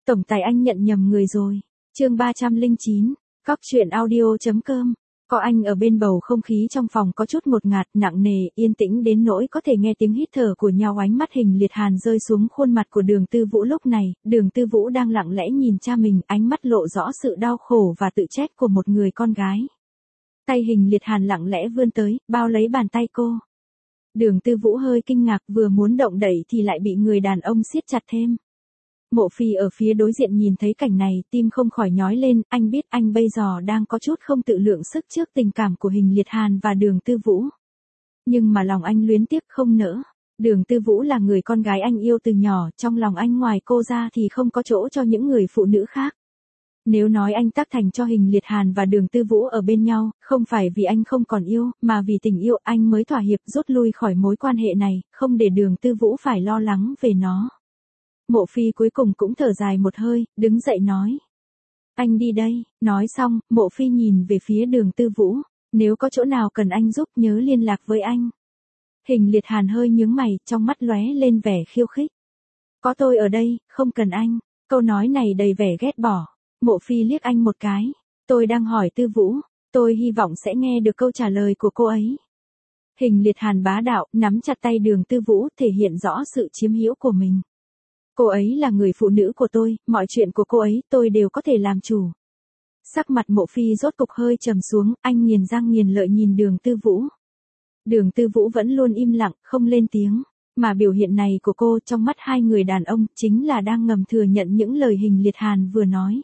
Tổng tài anh nhận nhầm người rồi. Chương 309, Cóc truyện audio.com. Có anh ở bên bầu không khí trong phòng có chút ngột ngạt, nặng nề, yên tĩnh đến nỗi có thể nghe tiếng hít thở của nhau. Ánh mắt Hình Liệt Hàn rơi xuống khuôn mặt của Đường Tư Vũ lúc này, Đường Tư Vũ đang lặng lẽ nhìn cha mình, ánh mắt lộ rõ sự đau khổ và tự trách của một người con gái. Tay Hình Liệt Hàn lặng lẽ vươn tới, bao lấy bàn tay cô. Đường Tư Vũ hơi kinh ngạc, vừa muốn động đẩy thì lại bị người đàn ông siết chặt thêm. Mộ Phi ở phía đối diện nhìn thấy cảnh này, tim không khỏi nhói lên, anh biết anh bây giờ đang có chút không tự lượng sức trước tình cảm của Hình Liệt Hàn và Đường Tư Vũ. Nhưng mà lòng anh luyến tiếc không nỡ. Đường Tư Vũ là người con gái anh yêu từ nhỏ, trong lòng anh ngoài cô ra thì không có chỗ cho những người phụ nữ khác. Nếu nói anh tác thành cho Hình Liệt Hàn và Đường Tư Vũ ở bên nhau, không phải vì anh không còn yêu, mà vì tình yêu anh mới thỏa hiệp rút lui khỏi mối quan hệ này, không để Đường Tư Vũ phải lo lắng về nó. Mộ Phi cuối cùng cũng thở dài một hơi, đứng dậy nói. Anh đi đây, nói xong, Mộ Phi nhìn về phía Đường Tư Vũ, nếu có chỗ nào cần anh giúp nhớ liên lạc với anh. Hình Liệt Hàn hơi nhướng mày, trong mắt lóe lên vẻ khiêu khích. Có tôi ở đây, không cần anh. Câu nói này đầy vẻ ghét bỏ. Mộ Phi liếc anh một cái. Tôi đang hỏi Tư Vũ, tôi hy vọng sẽ nghe được câu trả lời của cô ấy. Hình Liệt Hàn bá đạo, nắm chặt tay Đường Tư Vũ, thể hiện rõ sự chiếm hữu của mình. Cô ấy là người phụ nữ của tôi, mọi chuyện của cô ấy tôi đều có thể làm chủ. Sắc mặt Mộ Phi rốt cục hơi trầm xuống, anh nghiền răng nghiền lợi nhìn Đường Tư Vũ. Đường Tư Vũ vẫn luôn im lặng, không lên tiếng, mà biểu hiện này của cô trong mắt hai người đàn ông chính là đang ngầm thừa nhận những lời Hình Liệt Hàn vừa nói.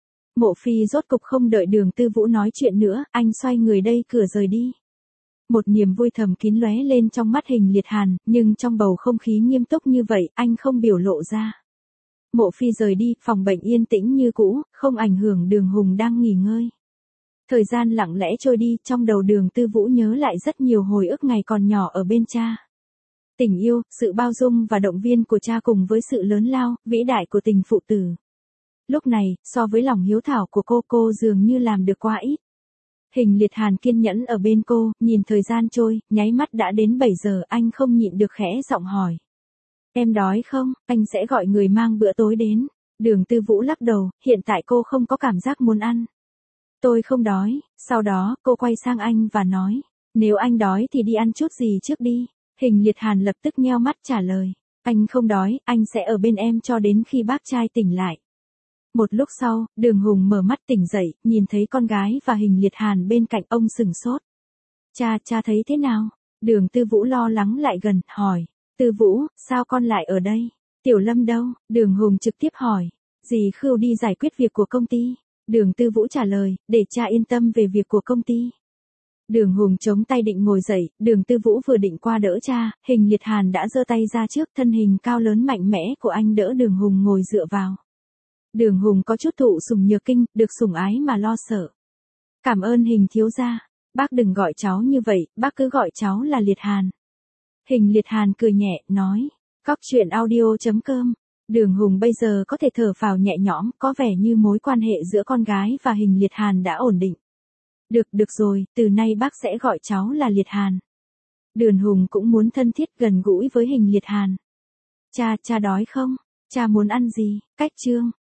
Mộ Phi rốt cục không đợi Đường Tư Vũ nói chuyện nữa, anh xoay người đây cửa rời đi. Một niềm vui thầm kín lóe lên trong mắt Hình Liệt Hàn, nhưng trong bầu không khí nghiêm túc như vậy, anh không biểu lộ ra. Mộ Phi rời đi, phòng bệnh yên tĩnh như cũ, không ảnh hưởng Đường Hùng đang nghỉ ngơi. Thời gian lặng lẽ trôi đi, trong đầu Đường Tư Vũ nhớ lại rất nhiều hồi ức ngày còn nhỏ ở bên cha. Tình yêu, sự bao dung và động viên của cha cùng với sự lớn lao, vĩ đại của tình phụ tử. Lúc này, so với lòng hiếu thảo của cô dường như làm được quá ít. Hình Liệt Hàn kiên nhẫn ở bên cô, nhìn thời gian trôi, nháy mắt đã đến 7 giờ, anh không nhịn được khẽ giọng hỏi. Em đói không, anh sẽ gọi người mang bữa tối đến. Đường Tư Vũ lắc đầu, hiện tại cô không có cảm giác muốn ăn. Tôi không đói, sau đó cô quay sang anh và nói. Nếu anh đói thì đi ăn chút gì trước đi. Hình Liệt Hàn lập tức nheo mắt trả lời. Anh không đói, anh sẽ ở bên em cho đến khi bác trai tỉnh lại. Một lúc sau, Đường Hùng mở mắt tỉnh dậy, nhìn thấy con gái và Hình Liệt Hàn bên cạnh ông sừng sốt. Cha thấy thế nào? Đường Tư Vũ lo lắng lại gần, hỏi. Tư Vũ, sao con lại ở đây? Tiểu Lâm đâu? Đường Hùng trực tiếp hỏi. Dì Khưu đi giải quyết việc của công ty. Đường Tư Vũ trả lời, để cha yên tâm về việc của công ty. Đường Hùng chống tay định ngồi dậy, Đường Tư Vũ vừa định qua đỡ cha, Hình Liệt Hàn đã giơ tay ra trước, thân hình cao lớn mạnh mẽ của anh đỡ Đường Hùng ngồi dựa vào. Đường Hùng có chút thụ sủng nhược kinh, được sủng ái mà lo sợ. Cảm ơn Hình thiếu gia, bác đừng gọi cháu như vậy, bác cứ gọi cháu là Liệt Hàn. Hình Liệt Hàn cười nhẹ, nói, Cóc truyện audio.com. Đường Hùng bây giờ có thể thở phào nhẹ nhõm, có vẻ như mối quan hệ giữa con gái và Hình Liệt Hàn đã ổn định. Được rồi, từ nay bác sẽ gọi cháu là Liệt Hàn. Đường Hùng cũng muốn thân thiết gần gũi với Hình Liệt Hàn. Cha đói không? Cha muốn ăn gì? Cách chương.